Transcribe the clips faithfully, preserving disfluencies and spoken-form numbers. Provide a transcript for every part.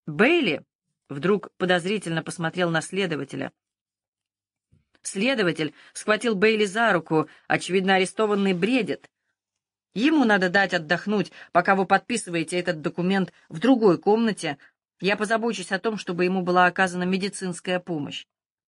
Бейли вдруг подозрительно посмотрел на следователя. Следователь схватил Бейли за руку, очевидно, арестованный бредит. Ему надо дать отдохнуть, пока вы подписываете этот документ в другой комнате. Я позабочусь о том, чтобы ему была оказана медицинская помощь.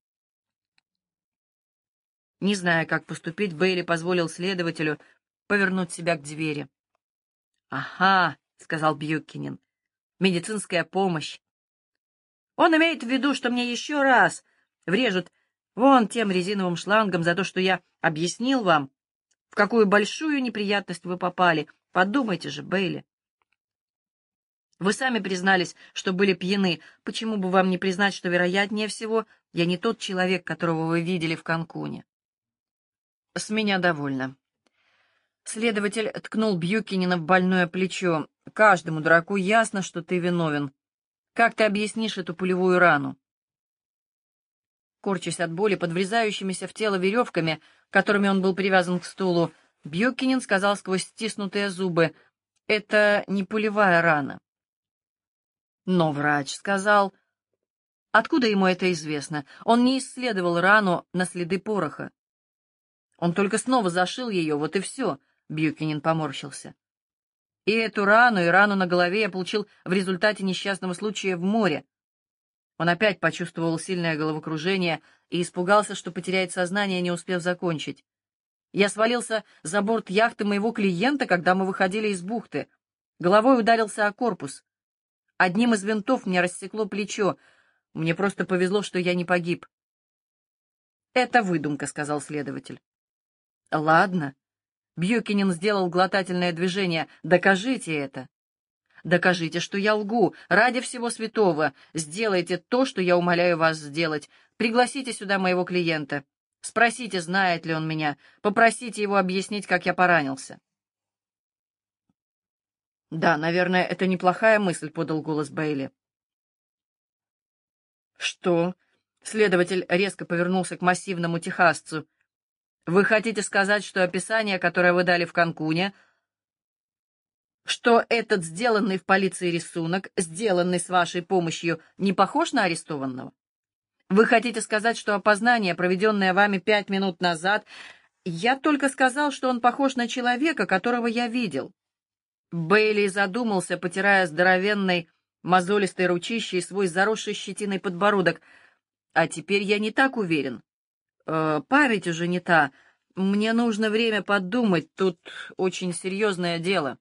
Не зная, как поступить, Бейли позволил следователю повернуть себя к двери. «Ага», — сказал Бьюкинен, — «медицинская помощь. Он имеет в виду, что мне еще раз врежут вон тем резиновым шлангом за то, что я объяснил вам, в какую большую неприятность вы попали. Подумайте же, Бейли. Вы сами признались, что были пьяны. Почему бы вам не признать, что, вероятнее всего, я не тот человек, которого вы видели в Канкуне?» «С меня довольно». Следователь ткнул Бьюкинена в больное плечо. «Каждому дураку ясно, что ты виновен. Как ты объяснишь эту пулевую рану?» Корчась от боли под врезающимися в тело веревками, которыми он был привязан к стулу, Бьюкинен сказал сквозь стиснутые зубы: «Это не пулевая рана». Но врач сказал... Откуда ему это известно? Он не исследовал рану на следы пороха. Он только снова зашил ее, вот и все. Бьюкинен поморщился. И эту рану, и рану на голове я получил в результате несчастного случая в море. Он опять почувствовал сильное головокружение и испугался, что потеряет сознание, не успев закончить. Я свалился за борт яхты моего клиента, когда мы выходили из бухты. Головой ударился о корпус. Одним из винтов мне рассекло плечо. Мне просто повезло, что я не погиб. «Это выдумка», — сказал следователь. «Ладно». Бьюкинен сделал глотательное движение. «Докажите это». «Докажите, что я лгу. Ради всего святого. Сделайте то, что я умоляю вас сделать. Пригласите сюда моего клиента. Спросите, знает ли он меня. Попросите его объяснить, как я поранился». «Да, наверное, это неплохая мысль», — подал голос Бейли. «Что?» — следователь резко повернулся к массивному техасцу. «Вы хотите сказать, что описание, которое вы дали в Канкуне, что этот сделанный в полиции рисунок, сделанный с вашей помощью, не похож на арестованного? Вы хотите сказать, что опознание, проведенное вами пять минут назад, я только сказал, что он похож на человека, которого я видел?» Бейли задумался, потирая здоровенной, мозолистой ручищей свой заросший щетиной подбородок. «А теперь я не так уверен. Э, память уже не та. Мне нужно время подумать, тут очень серьезное дело».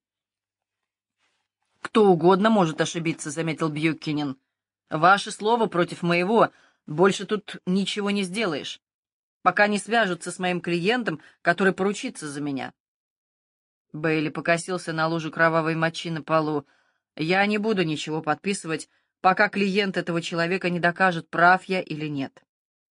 «Кто угодно может ошибиться», — заметил Бьюкинен. «Ваше слово против моего. Больше тут ничего не сделаешь, пока не свяжутся с моим клиентом, который поручится за меня». Бейли покосился на лужу кровавой мочи на полу. «Я не буду ничего подписывать, пока клиент этого человека не докажет, прав я или нет».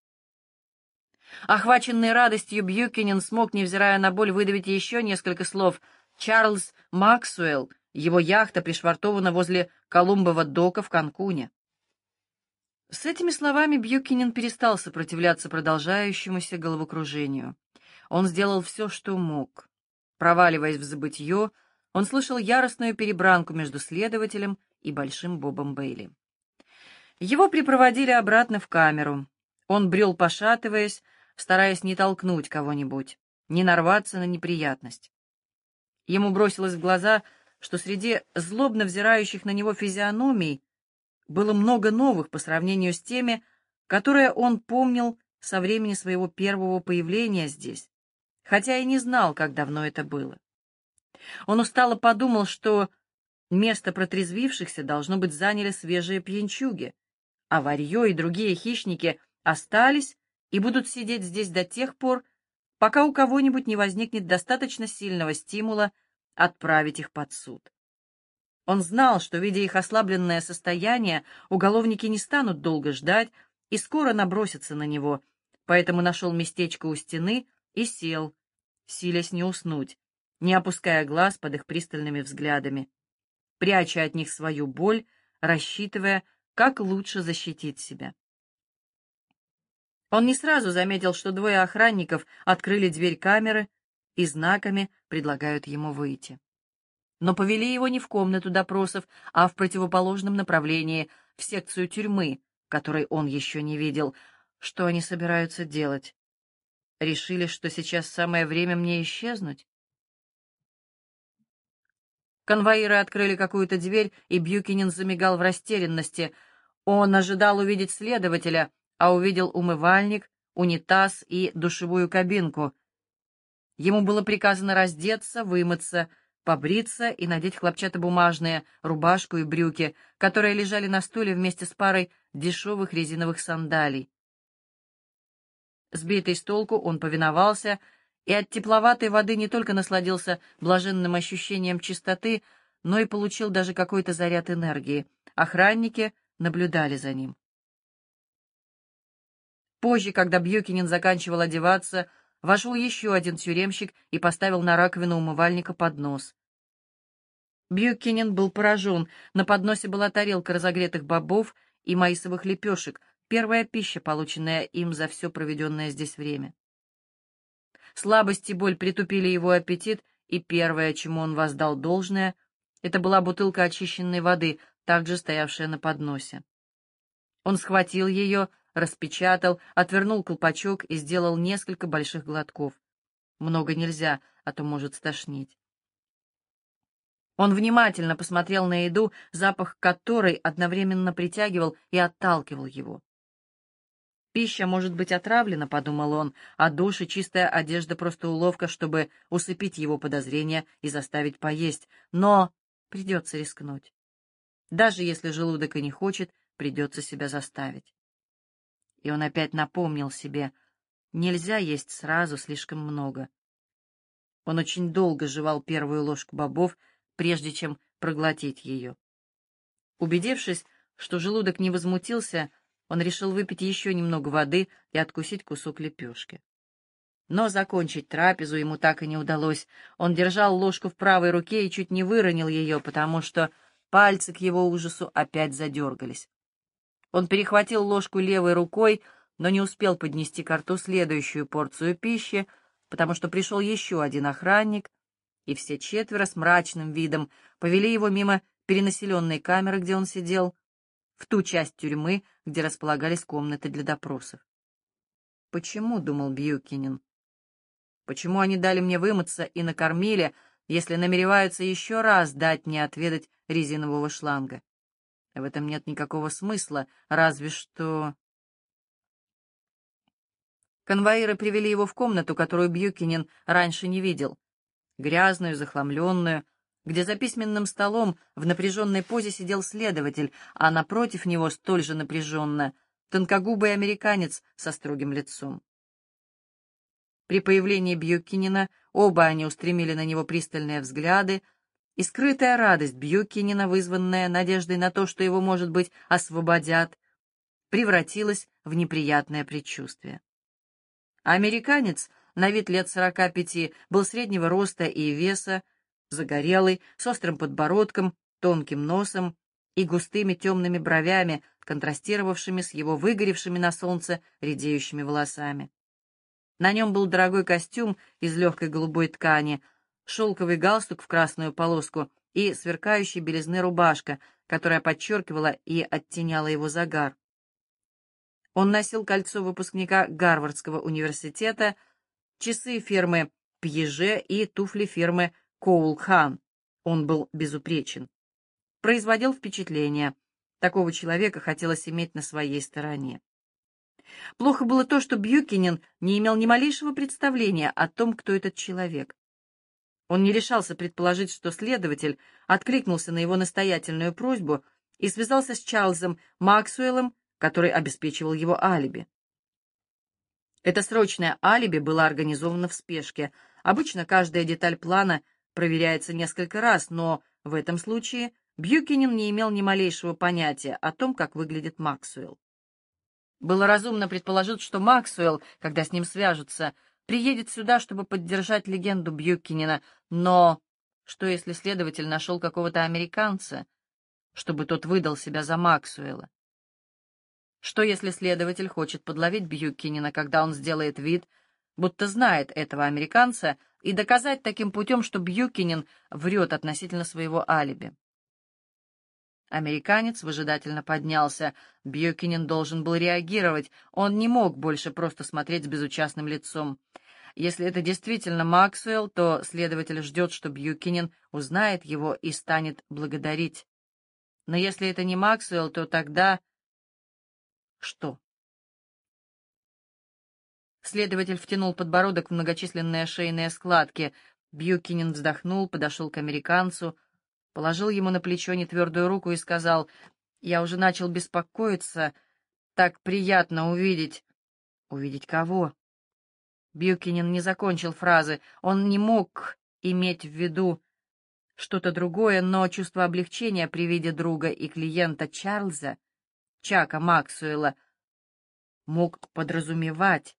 Охваченный радостью, Бьюкинен смог, невзирая на боль, выдавить еще несколько слов. «Чарльз Максуэлл, его яхта пришвартована возле Колумбова дока в Канкуне». С этими словами Бьюкинен перестал сопротивляться продолжающемуся головокружению. Он сделал все, что мог. Проваливаясь в забытье, он слышал яростную перебранку между следователем и Большим Бобом Бейли. Его припроводили обратно в камеру. Он брел, пошатываясь, стараясь не толкнуть кого-нибудь, не нарваться на неприятность. Ему бросилось в глаза, что среди злобно взирающих на него физиономий было много новых по сравнению с теми, которые он помнил со времени своего первого появления здесь, хотя и не знал, как давно это было. Он устало подумал, что место протрезвившихся, должно быть, заняли свежие пьянчуги, а варьё и другие хищники остались и будут сидеть здесь до тех пор, пока у кого-нибудь не возникнет достаточно сильного стимула отправить их под суд. Он знал, что, видя их ослабленное состояние, уголовники не станут долго ждать и скоро набросятся на него, поэтому нашел местечко у стены и сел, силясь не уснуть, не опуская глаз под их пристальными взглядами, пряча от них свою боль, рассчитывая, как лучше защитить себя. Он не сразу заметил, что двое охранников открыли дверь камеры и знаками предлагают ему выйти. Но повели его не в комнату допросов, а в противоположном направлении, в секцию тюрьмы, которой он еще не видел. Что они собираются делать? Решили, что сейчас самое время мне исчезнуть? Конвоиры открыли какую-то дверь, и Бьюкинен замигал в растерянности. Он ожидал увидеть следователя, а увидел умывальник, унитаз и душевую кабинку. Ему было приказано раздеться, вымыться, побриться и надеть хлопчатобумажные рубашку и брюки, которые лежали на стуле вместе с парой дешевых резиновых сандалий. Сбитый с толку, он повиновался, и от тепловатой воды не только насладился блаженным ощущением чистоты, но и получил даже какой-то заряд энергии. Охранники наблюдали за ним. Позже, когда Бьюкинен заканчивал одеваться, вошел еще один тюремщик и поставил на раковину умывальника поднос. Бьюкинен был поражен. На подносе была тарелка разогретых бобов и маисовых лепешек, первая пища, полученная им за все проведенное здесь время. Слабость и боль притупили его аппетит, и первое, чему он воздал должное, это была бутылка очищенной воды, также стоявшая на подносе. Он схватил ее, распечатал, отвернул колпачок и сделал несколько больших глотков. Много нельзя, а то может стошнить. Он внимательно посмотрел на еду, запах которой одновременно притягивал и отталкивал его. «Пища может быть отравлена», — подумал он, а душ и чистая одежда — просто уловка, чтобы усыпить его подозрения и заставить поесть. Но придется рискнуть. Даже если желудок и не хочет, придется себя заставить. И он опять напомнил себе: нельзя есть сразу слишком много. Он очень долго жевал первую ложку бобов, прежде чем проглотить ее. Убедившись, что желудок не возмутился, он решил выпить еще немного воды и откусить кусок лепешки. Но закончить трапезу ему так и не удалось. Он держал ложку в правой руке и чуть не выронил ее, потому что пальцы к его ужасу опять задергались. Он перехватил ложку левой рукой, но не успел поднести ко рту следующую порцию пищи, потому что пришел еще один охранник, и все четверо с мрачным видом повели его мимо перенаселенной камеры, где он сидел, в ту часть тюрьмы, где располагались комнаты для допросов. «Почему?» — думал Бьюкинен. «Почему они дали мне вымыться и накормили, если намереваются еще раз дать мне отведать резинового шланга? В этом нет никакого смысла, разве что...» Конвоиры привели его в комнату, которую Бьюкинен раньше не видел. Грязную, захламленную, где за письменным столом в напряженной позе сидел следователь, а напротив него столь же напряженно тонкогубый американец со строгим лицом. При появлении Бьюкинена оба они устремили на него пристальные взгляды, и скрытая радость Бьюкинена, вызванная надеждой на то, что его, может быть, освободят, превратилась в неприятное предчувствие. Американец, на вид лет сорока пяти, был среднего роста и веса, загорелый, с острым подбородком, тонким носом и густыми темными бровями, контрастировавшими с его выгоревшими на солнце редеющими волосами. На нем был дорогой костюм из легкой голубой ткани, шелковый галстук в красную полоску и сверкающей белизны рубашка, которая подчеркивала и оттеняла его загар. Он носил кольцо выпускника Гарвардского университета, часы фирмы Пьеже и туфли фирмы Коул-Хан. Он был безупречен. Производил впечатление. Такого человека хотелось иметь на своей стороне. Плохо было то, что Бьюкинен не имел ни малейшего представления о том, кто этот человек. Он не решался предположить, что следователь откликнулся на его настоятельную просьбу и связался с Чарльзом Максуэллом, который обеспечивал его алиби. Это срочное алиби было организовано в спешке. Обычно каждая деталь плана проверяется несколько раз, но в этом случае Бьюкинен не имел ни малейшего понятия о том, как выглядит Максуэлл. Было разумно предположить, что Максуэлл, когда с ним свяжутся, приедет сюда, чтобы поддержать легенду Бьюкинена, но что если следователь нашел какого-то американца, чтобы тот выдал себя за Максуэлла? Что если следователь хочет подловить Бьюкинена, когда он сделает вид, будто знает этого американца, и доказать таким путем, что Бьюкинен врет относительно своего алиби? Американец выжидательно поднялся. Бьюкинен должен был реагировать. Он не мог больше просто смотреть с безучастным лицом. Если это действительно Максвелл, то следователь ждет, что Бьюкинен узнает его и станет благодарить. Но если это не Максвелл, то тогда... Что? Следователь втянул подбородок в многочисленные шейные складки. Бьюкинен вздохнул, подошел к американцу, положил ему на плечо нетвердую руку и сказал: «Я уже начал беспокоиться. Так приятно увидеть». «Увидеть кого?» Бьюкинен не закончил фразы. Он не мог иметь в виду что-то другое, но чувство облегчения при виде друга и клиента Чарльза, Чака Максуэлла, мог подразумевать,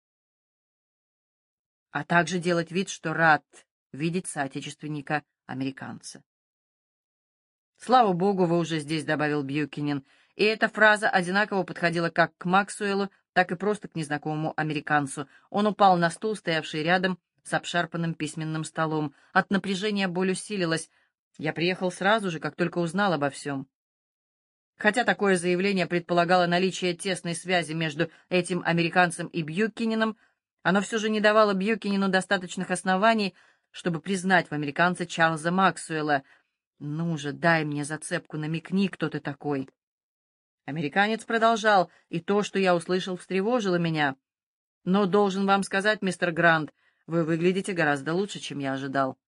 а также делать вид, что рад видеть соотечественника-американца. «Слава богу, вы уже здесь», — добавил Бьюкинен, и эта фраза одинаково подходила как к Максуэллу, так и просто к незнакомому американцу. Он упал на стул, стоявший рядом с обшарпанным письменным столом. От напряжения боль усилилась. «Я приехал сразу же, как только узнал обо всем». Хотя такое заявление предполагало наличие тесной связи между этим американцем и Бьюкиненом, оно все же не давало Бьюкинену достаточных оснований, чтобы признать в американце Чарльза Максуэлла. «Ну же, дай мне зацепку, намекни, кто ты такой». Американец продолжал, и то, что я услышал, встревожило меня. «Но должен вам сказать, мистер Грант, вы выглядите гораздо лучше, чем я ожидал».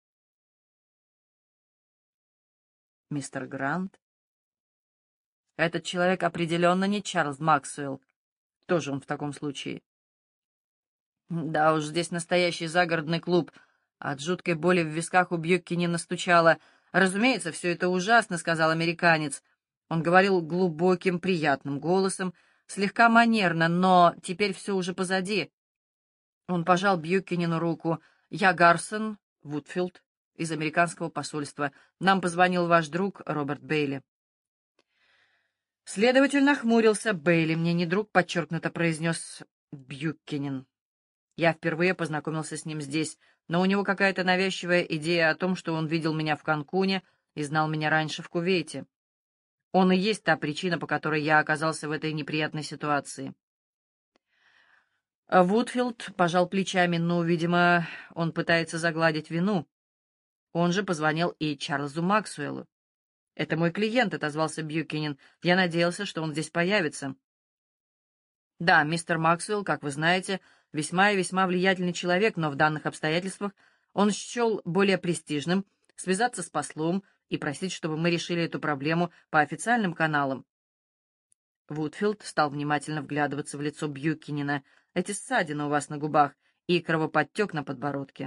Мистер Грант? Этот человек определенно не Чарльз Максуэлл. Кто же он в таком случае? Да уж, здесь настоящий загородный клуб. От жуткой боли в висках у Бьюкинена стучало. «Разумеется, все это ужасно», — сказал американец. Он говорил глубоким, приятным голосом, слегка манерно, но теперь все уже позади. Он пожал Бьюкинену руку. «Я Гарсон Вудфилд из американского посольства. Нам позвонил ваш друг Роберт Бейли». Следователь нахмурился. «Бейли мне не друг», — подчеркнуто произнес Бьюкинен. «Я впервые познакомился с ним здесь, но у него какая-то навязчивая идея о том, что он видел меня в Канкуне и знал меня раньше в Кувейте. Он и есть та причина, по которой я оказался в этой неприятной ситуации». Вудфилд пожал плечами. «Ну, видимо, он пытается загладить вину. Он же позвонил и Чарльзу Максуэллу». «Это мой клиент», — отозвался Бьюкинен. «Я надеялся, что он здесь появится». «Да, мистер Максуэлл, как вы знаете, весьма и весьма влиятельный человек, но в данных обстоятельствах он счел более престижным связаться с послом и просить, чтобы мы решили эту проблему по официальным каналам». Вудфилд стал внимательно вглядываться в лицо Бьюкинена. «Эти ссадины у вас на губах и кровоподтек на подбородке».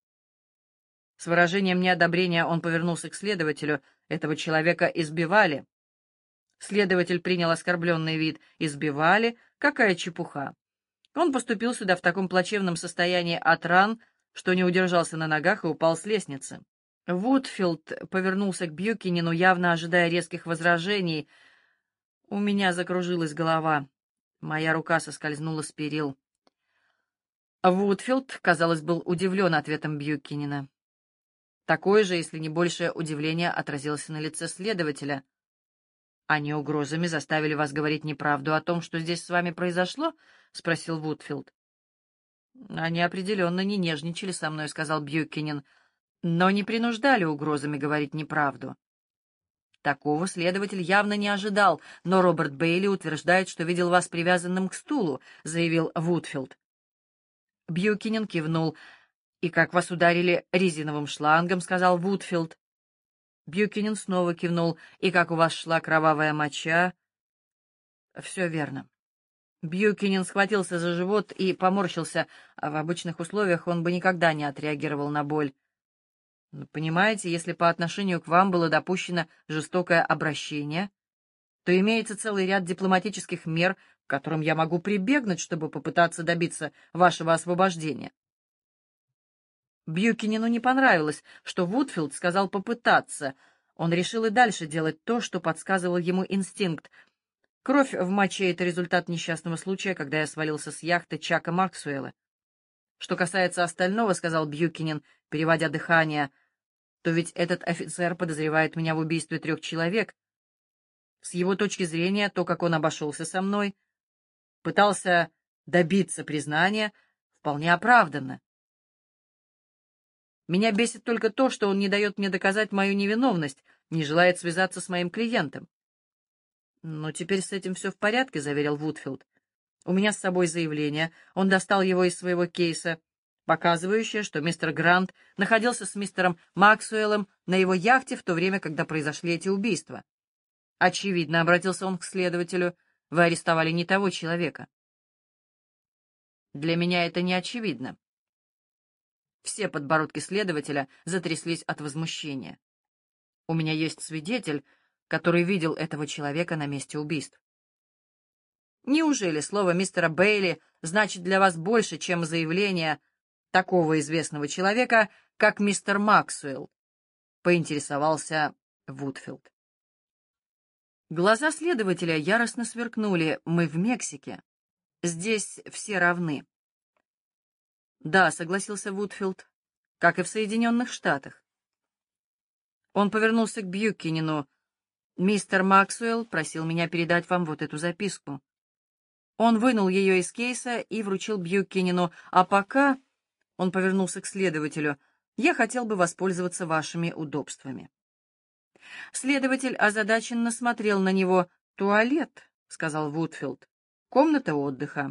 С выражением неодобрения он повернулся к следователю. «Этого человека избивали». Следователь принял оскорбленный вид. «Избивали? Какая чепуха! Он поступил сюда в таком плачевном состоянии от ран, что не удержался на ногах и упал с лестницы». Вудфилд повернулся к Бьюкинену, явно ожидая резких возражений. У меня закружилась голова. Моя рука соскользнула с перил. Вудфилд, казалось, был удивлен ответом Бьюкинена. Такое же, если не большее удивление, отразилось на лице следователя. «Они угрозами заставили вас говорить неправду о том, что здесь с вами произошло?» — спросил Вудфилд. «Они определенно не нежничали со мной», — сказал Бьюкинен, «но не принуждали угрозами говорить неправду». Такого следователь явно не ожидал, но Роберт Бейли утверждает, что видел вас привязанным к стулу, — заявил Вудфилд. Бьюкинен кивнул. «И как вас ударили резиновым шлангом?» — сказал Вудфилд. Бьюкинен снова кивнул. «И как у вас шла кровавая моча?» «Все верно». Бьюкинен схватился за живот и поморщился, а в обычных условиях он бы никогда не отреагировал на боль. «Но понимаете, если по отношению к вам было допущено жестокое обращение, то имеется целый ряд дипломатических мер, к которым я могу прибегнуть, чтобы попытаться добиться вашего освобождения». Бьюкинену не понравилось, что Вудфилд сказал «попытаться». Он решил и дальше делать то, что подсказывал ему инстинкт. «Кровь в моче — это результат несчастного случая, когда я свалился с яхты Чака Максуэлла. Что касается остального, — сказал Бьюкинен, переводя дыхание, то ведь этот офицер подозревает меня в убийстве трех человек. С его точки зрения, то, как он обошелся со мной, пытался добиться признания, вполне оправданно. Меня бесит только то, что он не дает мне доказать мою невиновность, не желает связаться с моим клиентом. «Но теперь с этим все в порядке», — заверил Вудфилд. «У меня с собой заявление». Он достал его из своего кейса, показывающее, что мистер Грант находился с мистером Максуэллом на его яхте в то время, когда произошли эти убийства. «Очевидно», — обратился он к следователю, — «вы арестовали не того человека». «Для меня это не очевидно». Все подбородки следователя затряслись от возмущения. «У меня есть свидетель, который видел этого человека на месте убийств». «Неужели слово мистера Бейли значит для вас больше, чем заявление такого известного человека, как мистер Максуэлл?» — поинтересовался Вудфилд. Глаза следователя яростно сверкнули. «Мы в Мексике. Здесь все равны». «Да», — согласился Вудфилд, — «как и в Соединенных Штатах». Он повернулся к Бьюкинину. «Мистер Максуэлл просил меня передать вам вот эту записку». Он вынул ее из кейса и вручил Бьюкинину. «А пока...» — он повернулся к следователю. «Я хотел бы воспользоваться вашими удобствами». Следователь озадаченно смотрел на него. «Туалет», — сказал Вудфилд. «Комната отдыха».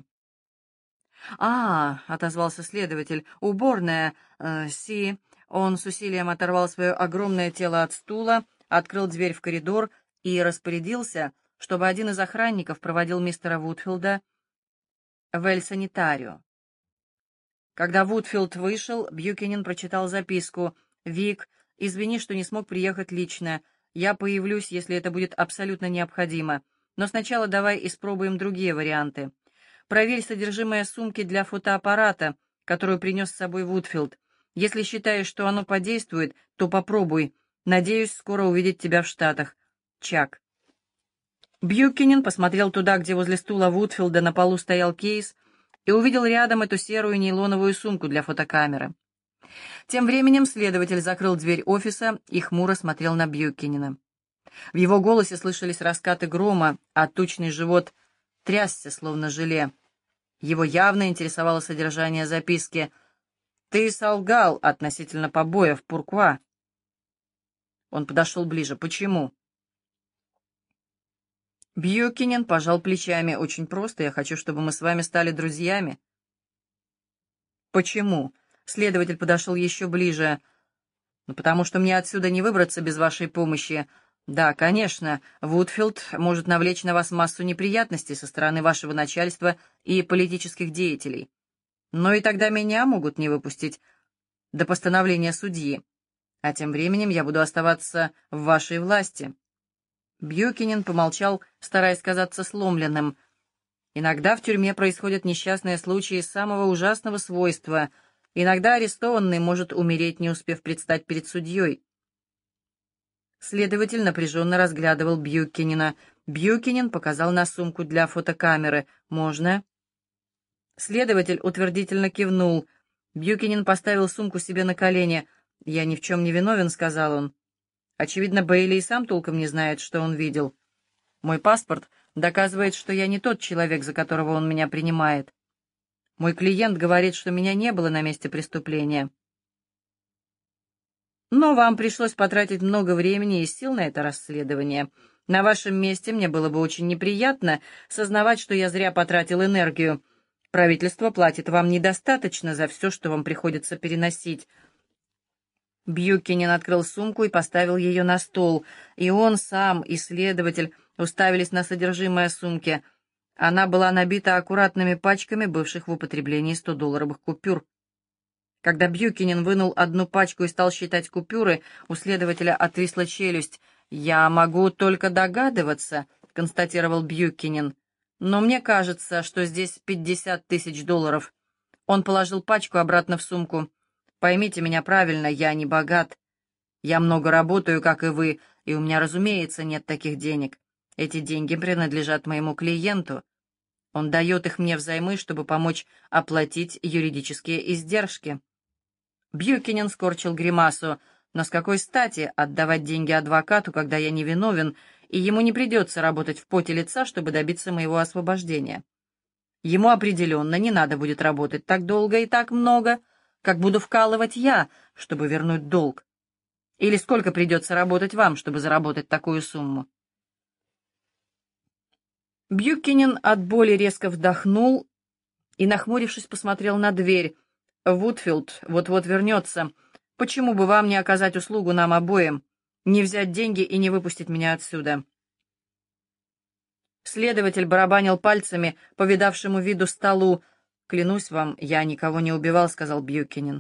«А, — отозвался следователь, — уборная, э, си...» Он с усилием оторвал свое огромное тело от стула, открыл дверь в коридор и распорядился, чтобы один из охранников проводил мистера Вудфилда в эль-санитарио. Когда Вудфилд вышел, Бьюкинин прочитал записку. «Вик, извини, что не смог приехать лично. Я появлюсь, если это будет абсолютно необходимо. Но сначала давай испробуем другие варианты. Проверь содержимое сумки для фотоаппарата, которую принес с собой Вудфилд. Если считаешь, что оно подействует, то попробуй. Надеюсь, скоро увидеть тебя в Штатах. Чак». Бьюкинин посмотрел туда, где возле стула Вудфилда на полу стоял кейс, и увидел рядом эту серую нейлоновую сумку для фотокамеры. Тем временем следователь закрыл дверь офиса и хмуро смотрел на Бьюкинина. В его голосе слышались раскаты грома, а тучный живот трясся, словно желе. Его явно интересовало содержание записки. «Ты солгал относительно побоев Пуркуа». Он подошел ближе. «Почему?» Бьюкинин пожал плечами. «Очень просто. Я хочу, чтобы мы с вами стали друзьями». «Почему?» Следователь подошел еще ближе. «Ну, потому что мне отсюда не выбраться без вашей помощи. Да, конечно, Вудфилд может навлечь на вас массу неприятностей со стороны вашего начальства и политических деятелей. Но и тогда меня могут не выпустить до постановления судьи. А тем временем я буду оставаться в вашей власти». Бьюкинин помолчал, стараясь казаться сломленным. «Иногда в тюрьме происходят несчастные случаи самого ужасного свойства. Иногда арестованный может умереть, не успев предстать перед судьей». Следователь напряженно разглядывал Бьюкинина. Бьюкинин показал на сумку для фотокамеры. «Можно?» Следователь утвердительно кивнул. Бьюкинин поставил сумку себе на колени. «Я ни в чем не виновен», — сказал он. «Очевидно, Бейли и сам толком не знает, что он видел. Мой паспорт доказывает, что я не тот человек, за которого он меня принимает. Мой клиент говорит, что меня не было на месте преступления. Но вам пришлось потратить много времени и сил на это расследование. На вашем месте мне было бы очень неприятно сознавать, что я зря потратил энергию. Правительство платит вам недостаточно за все, что вам приходится переносить». Бьюкинин открыл сумку и поставил ее на стол. И он сам, и следователь уставились на содержимое сумки. Она была набита аккуратными пачками бывших в употреблении стодолларовых купюр. Когда Бьюкинин вынул одну пачку и стал считать купюры, у следователя отвисла челюсть. «Я могу только догадываться», — констатировал Бьюкинин. «Но мне кажется, что здесь пятьдесят тысяч долларов». Он положил пачку обратно в сумку. «Поймите меня правильно, я не богат. Я много работаю, как и вы, и у меня, разумеется, нет таких денег. Эти деньги принадлежат моему клиенту. Он дает их мне взаймы, чтобы помочь оплатить юридические издержки». Бьюкинин скорчил гримасу. Но с какой стати отдавать деньги адвокату, когда я невиновен, и ему не придется работать в поте лица, чтобы добиться моего освобождения? Ему определенно не надо будет работать так долго и так много, как буду вкалывать я, чтобы вернуть долг. Или сколько придется работать вам, чтобы заработать такую сумму?» Бьюкинен от боли резко вдохнул и, нахмурившись, посмотрел на дверь. «Вудфилд вот-вот вернется. Почему бы вам не оказать услугу нам обоим, не взять деньги и не выпустить меня отсюда?» Следователь барабанил пальцами по видавшему виду столу. «Клянусь вам, я никого не убивал», — сказал Бьюкинен.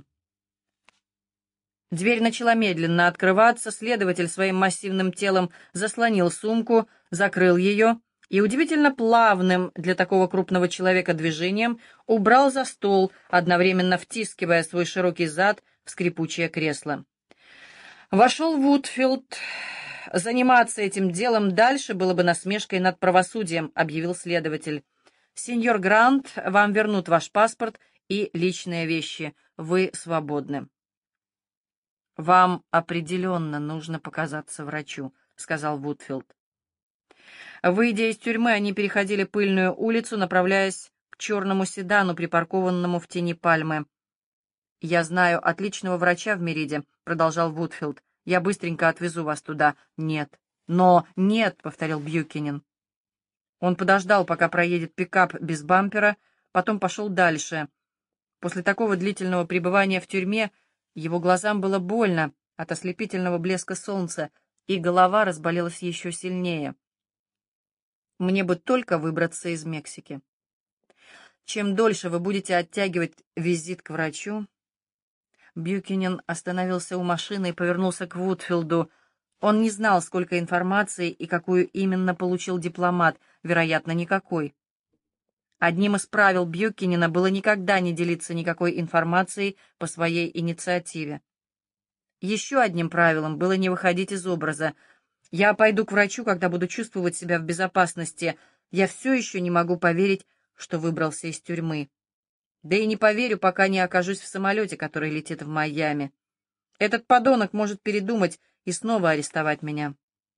Дверь начала медленно открываться, следователь своим массивным телом заслонил сумку, закрыл ее и удивительно плавным для такого крупного человека движением убрал за стол, одновременно втискивая свой широкий зад в скрипучее кресло. Вошел Вудфилд. «Заниматься этим делом дальше было бы насмешкой над правосудием», — объявил следователь. «Сеньор Грант, вам вернут ваш паспорт и личные вещи. Вы свободны». «Вам определенно нужно показаться врачу», — сказал Вудфилд. Выйдя из тюрьмы, они переходили пыльную улицу, направляясь к черному седану, припаркованному в тени пальмы. «Я знаю отличного врача в Мериде», — продолжал Вудфилд. «Я быстренько отвезу вас туда». «Нет». «Но нет», — повторил Бьюкинен. Он подождал, пока проедет пикап без бампера, потом пошел дальше. После такого длительного пребывания в тюрьме его глазам было больно от ослепительного блеска солнца, и голова разболелась еще сильнее. «Мне бы только выбраться из Мексики. Чем дольше вы будете оттягивать визит к врачу...» Бьюкинен остановился у машины и повернулся к Вудфилду. Он не знал, сколько информации и какую именно получил дипломат, вероятно, никакой. Одним из правил Бьюкинена было никогда не делиться никакой информацией по своей инициативе. Еще одним правилом было не выходить из образа. «Я пойду к врачу, когда буду чувствовать себя в безопасности. Я все еще не могу поверить, что выбрался из тюрьмы. Да и не поверю, пока не окажусь в самолете, который летит в Майами. Этот подонок может передумать и снова арестовать меня».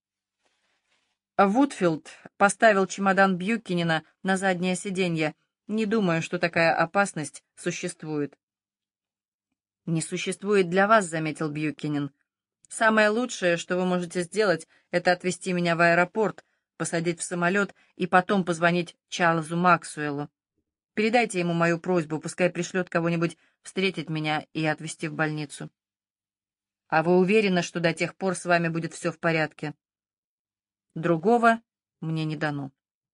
Вудфилд поставил чемодан Бьюкинена на заднее сиденье, не думая, что такая опасность существует. «Не существует для вас», — заметил Бьюкинен. «Самое лучшее, что вы можете сделать, это отвезти меня в аэропорт, посадить в самолет и потом позвонить Чарльзу Максуэлу. Передайте ему мою просьбу, пускай пришлет кого-нибудь встретить меня и отвезти в больницу. А вы уверены, что до тех пор с вами будет все в порядке? Другого мне не дано».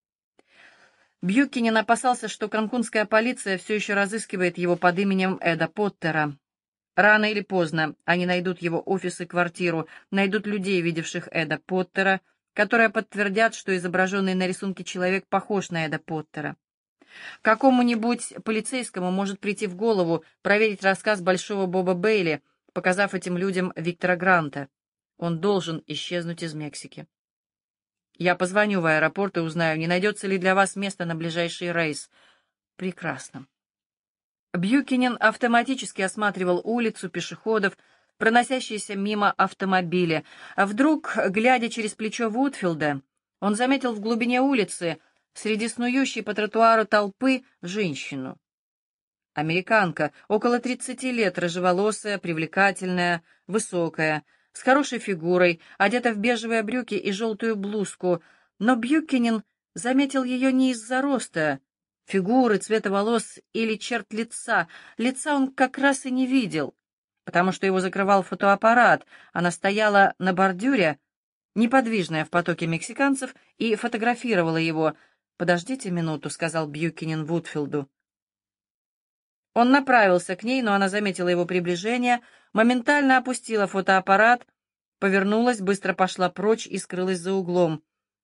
Бьюкинен опасался, что канкунская полиция все еще разыскивает его под именем Эда Поттера. Рано или поздно они найдут его офис и квартиру, найдут людей, видевших Эда Поттера, которые подтвердят, что изображенный на рисунке человек похож на Эда Поттера. Какому-нибудь полицейскому может прийти в голову проверить рассказ Большого Боба Бейли, показав этим людям Виктора Гранта. Он должен исчезнуть из Мексики. Я позвоню в аэропорт и узнаю, не найдется ли для вас место на ближайший рейс. Прекрасно. Бьюкинен автоматически осматривал улицу, пешеходов, проносящиеся мимо автомобили. А вдруг, глядя через плечо Вудфилда, он заметил в глубине улицы, среди снующей по тротуару толпы, женщину. Американка, около тридцати лет, рыжеволосая, привлекательная, высокая, с хорошей фигурой, одета в бежевые брюки и желтую блузку, но Бьюкинен заметил ее не из-за роста, фигуры, цвета волос или черт лица. Лица он как раз и не видел, потому что его закрывал фотоаппарат. Она стояла на бордюре, неподвижная в потоке мексиканцев, и фотографировала его. «Подождите минуту», — сказал Бьюкинен Вудфилду. Он направился к ней, но она заметила его приближение, моментально опустила фотоаппарат, повернулась, быстро пошла прочь и скрылась за углом.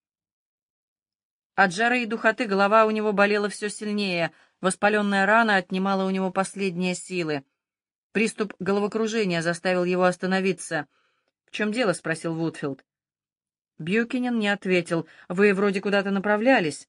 От жары и духоты голова у него болела все сильнее, воспаленная рана отнимала у него последние силы. Приступ головокружения заставил его остановиться. «В чем дело?» — спросил Вудфилд. Бьюкинен не ответил. «Вы вроде куда-то направлялись».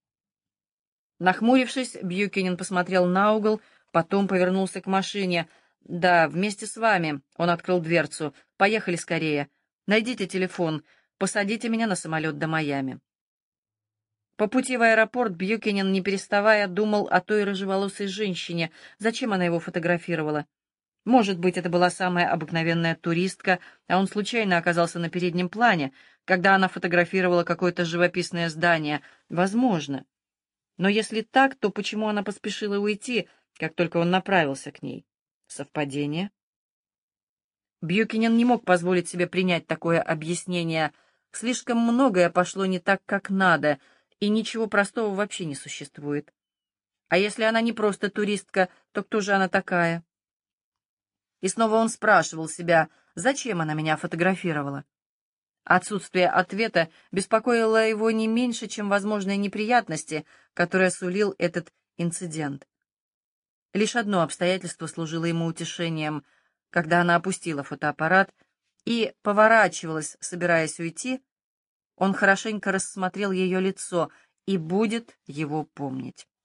Нахмурившись, Бьюкинен посмотрел на угол, потом повернулся к машине. «Да, вместе с вами». Он открыл дверцу. «Поехали скорее. Найдите телефон. Посадите меня на самолет до Майами». По пути в аэропорт Бьюкенен, не переставая, думал о той рыжеволосой женщине. Зачем она его фотографировала? Может быть, это была самая обыкновенная туристка, а он случайно оказался на переднем плане, когда она фотографировала какое-то живописное здание. Возможно. Но если так, то почему она поспешила уйти, как только он направился к ней? Совпадение? Бьюкенен не мог позволить себе принять такое объяснение. Слишком многое пошло не так, как надо, и ничего простого вообще не существует. А если она не просто туристка, то кто же она такая? И снова он спрашивал себя, зачем она меня фотографировала? Отсутствие ответа беспокоило его не меньше, чем возможные неприятности, которые сулил этот инцидент. Лишь одно обстоятельство служило ему утешением. Когда она опустила фотоаппарат и поворачивалась, собираясь уйти, он хорошенько рассмотрел ее лицо и будет его помнить.